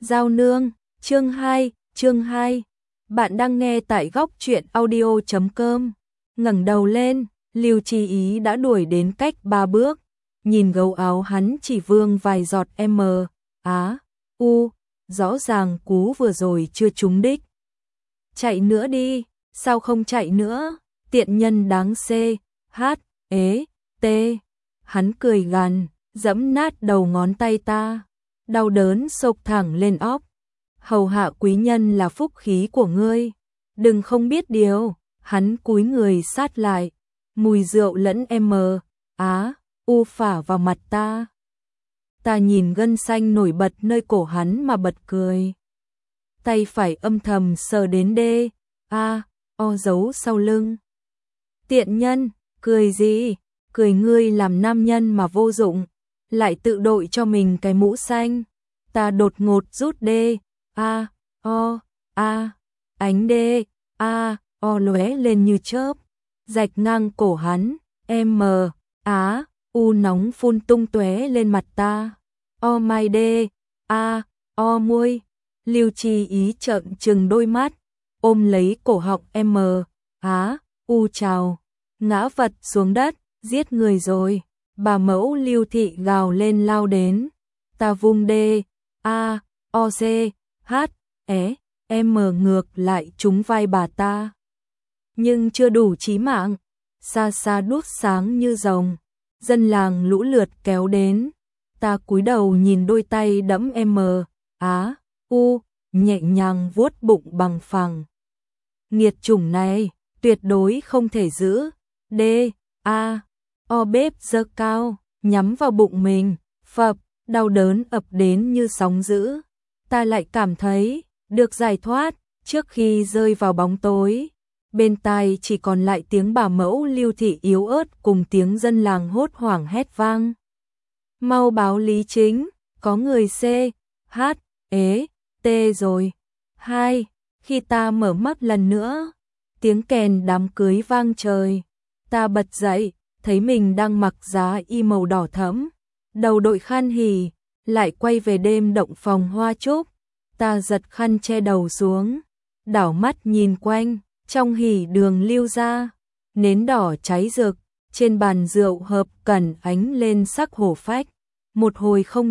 Giao nương, chương 2. Bạn đang nghe tại góc truyện audio.com. Ngẩng đầu lên, Lưu Chi Ý đã đuổi đến cách 3 bước, nhìn gấu áo hắn chỉ vương vài giọt rõ ràng cú vừa rồi chưa trúng đích. Chạy nữa đi, sao không chạy nữa, tiện nhân đáng hắn cười gằn, giẫm nát đầu ngón tay ta, đau đớn xộc thẳng lên óc. Hầu hạ quý nhân là phúc khí của ngươi, đừng không biết điều. Hắn cúi người sát lại, mùi rượu lẫn phả vào mặt ta. Ta nhìn gân xanh nổi bật nơi cổ hắn mà bật cười. Tay phải âm thầm sờ đến giấu sau lưng. Tiện nhân, cười gì? Cười ngươi làm nam nhân mà vô dụng, lại tự đội cho mình cái mũ xanh. Ta đột ngột rút ánh lóe lên như chớp, rạch ngang cổ hắn, nóng phun tung tóe lên mặt ta. My môi. Lưu Chi Ý trợn trừng đôi mắt, ôm lấy cổ họng chào, ngã vật xuống đất, giết người rồi. Bà mẫu Lưu Thị gào lên lao đến, ta vung ngược lại trúng vai bà ta, nhưng chưa đủ chí mạng. Xa xa đuốc sáng như rồng, dân làng lũ lượt kéo đến. Ta cúi đầu nhìn đôi tay đẫm nhẹ nhàng vuốt bụng bằng phẳng. Nghiệt chủng này tuyệt đối không thể giữ. Bếp giơ cao, nhắm vào bụng mình, phập, đau đớn ập đến như sóng dữ. Ta lại cảm thấy được giải thoát. Trước khi rơi vào bóng tối, bên tai chỉ còn lại tiếng bà mẫu Lưu Thị yếu ớt cùng tiếng dân làng hốt hoảng hét vang. Mau báo Lý Chính, có người rồi. Khi ta mở mắt lần nữa, tiếng kèn đám cưới vang trời. Ta bật dậy, thấy mình đang mặc giá y màu đỏ thẫm, đầu đội khăn hỉ, lại quay về đêm động phòng hoa trúc. Ta giật khăn che đầu xuống, đảo mắt nhìn quanh, trong hỉ đường Lưu gia, nến đỏ cháy rực, trên bàn rượu hợp cẩn ánh lên sắc hổ phách. Một hồi không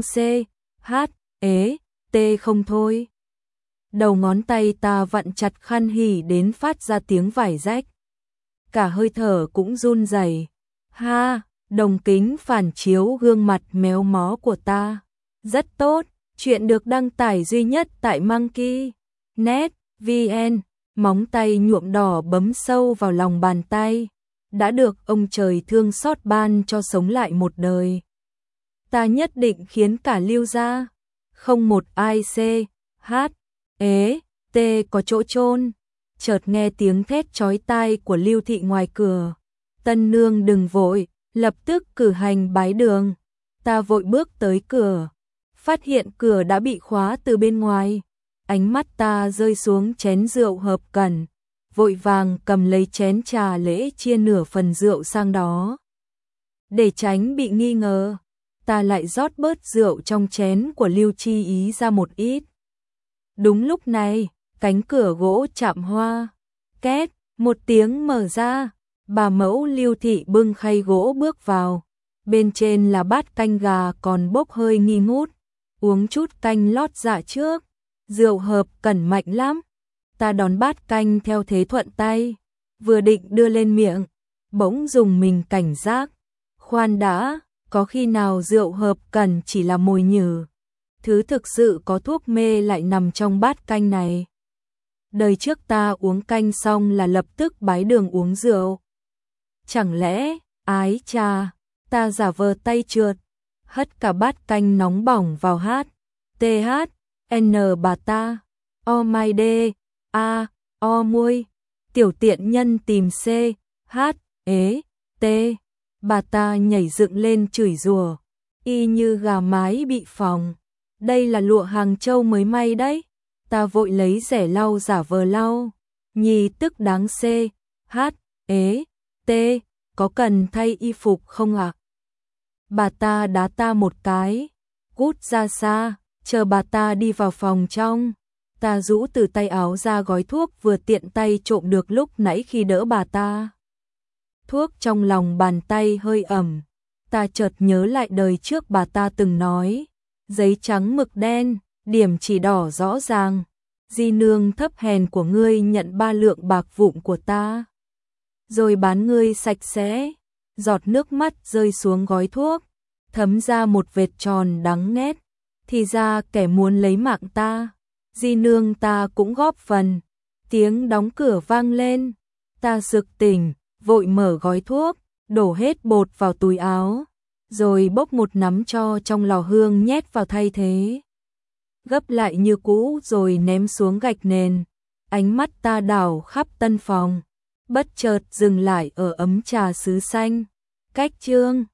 không thôi. Đầu ngón tay ta vặn chặt khăn hỉ đến phát ra tiếng vải rách. Cả hơi thở cũng run rẩy. Đồng kính phản chiếu gương mặt méo mó của ta. Rất tốt, chuyện được đăng tải duy nhất tại Monkey.net vn. Móng tay nhuộm đỏ bấm sâu vào lòng bàn tay, đã được ông trời thương xót ban cho sống lại một đời. Ta nhất định khiến cả Lưu gia không một ai có chỗ chôn. Chợt nghe tiếng thét chói tai của Lưu Thị ngoài cửa. Tân nương đừng vội, lập tức cử hành bái đường. Ta vội bước tới cửa, phát hiện cửa đã bị khóa từ bên ngoài. Ánh mắt ta rơi xuống chén rượu hợp cẩn, vội vàng cầm lấy chén trà lễ chia nửa phần rượu sang đó. Để tránh bị nghi ngờ, ta lại rót bớt rượu trong chén của Lưu Chi Ý ra một ít. Đúng lúc này, cánh cửa gỗ chạm hoa, két, một tiếng mở ra, bà mẫu Lưu Thị bưng khay gỗ bước vào. Bên trên là bát canh gà còn bốc hơi nghi ngút, uống chút canh lót dạ trước. Rượu hợp cẩn mạnh lắm. Ta đón bát canh theo thế thuận tay, vừa định đưa lên miệng, bỗng dùng mình cảnh giác. Khoan đã, có khi nào rượu hợp cẩn chỉ là mồi nhử, thứ thực sự có thuốc mê lại nằm trong bát canh này. Đời trước ta uống canh xong là lập tức bái đường uống rượu. Chẳng lẽ, ái chà, ta giả vờ tay trượt, hất cả bát canh nóng bỏng vào bà ta. My môi. Tiểu tiện nhân tìm bà ta nhảy dựng lên chửi rủa, y như gà mái bị phỏng. Đây là lụa Hàng Châu mới may đấy. Ta vội lấy rẻ lau giả vờ lau. Nhì tức đáng có cần thay y phục không ạ? Bà ta đá ta một cái, cút ra xa. chờ bà ta đi vào phòng trong. Ta rũ từ tay áo ra gói thuốc vừa tiện tay trộm được lúc nãy khi đỡ bà ta. Thuốc trong lòng bàn tay hơi ẩm. Ta chợt nhớ lại đời trước bà ta từng nói. Giấy trắng mực đen, điểm chỉ đỏ rõ ràng. Di nương thấp hèn của ngươi nhận 3 lượng bạc vụn của ta. Rồi bán ngươi sạch sẽ. Giọt nước mắt rơi xuống gói thuốc. Thấm ra một vệt tròn đắng nghét. Thì ra kẻ muốn lấy mạng ta. Di nương ta cũng góp phần. Tiếng đóng cửa vang lên. Ta sực tỉnh, vội mở gói thuốc, đổ hết bột vào túi áo, rồi bốc một nắm tro trong lò hương nhét vào thay thế. Gấp lại như cũ rồi ném xuống gạch nền. Ánh mắt ta đảo khắp tân phòng, bất chợt dừng lại ở ấm trà sứ xanh. Cách chương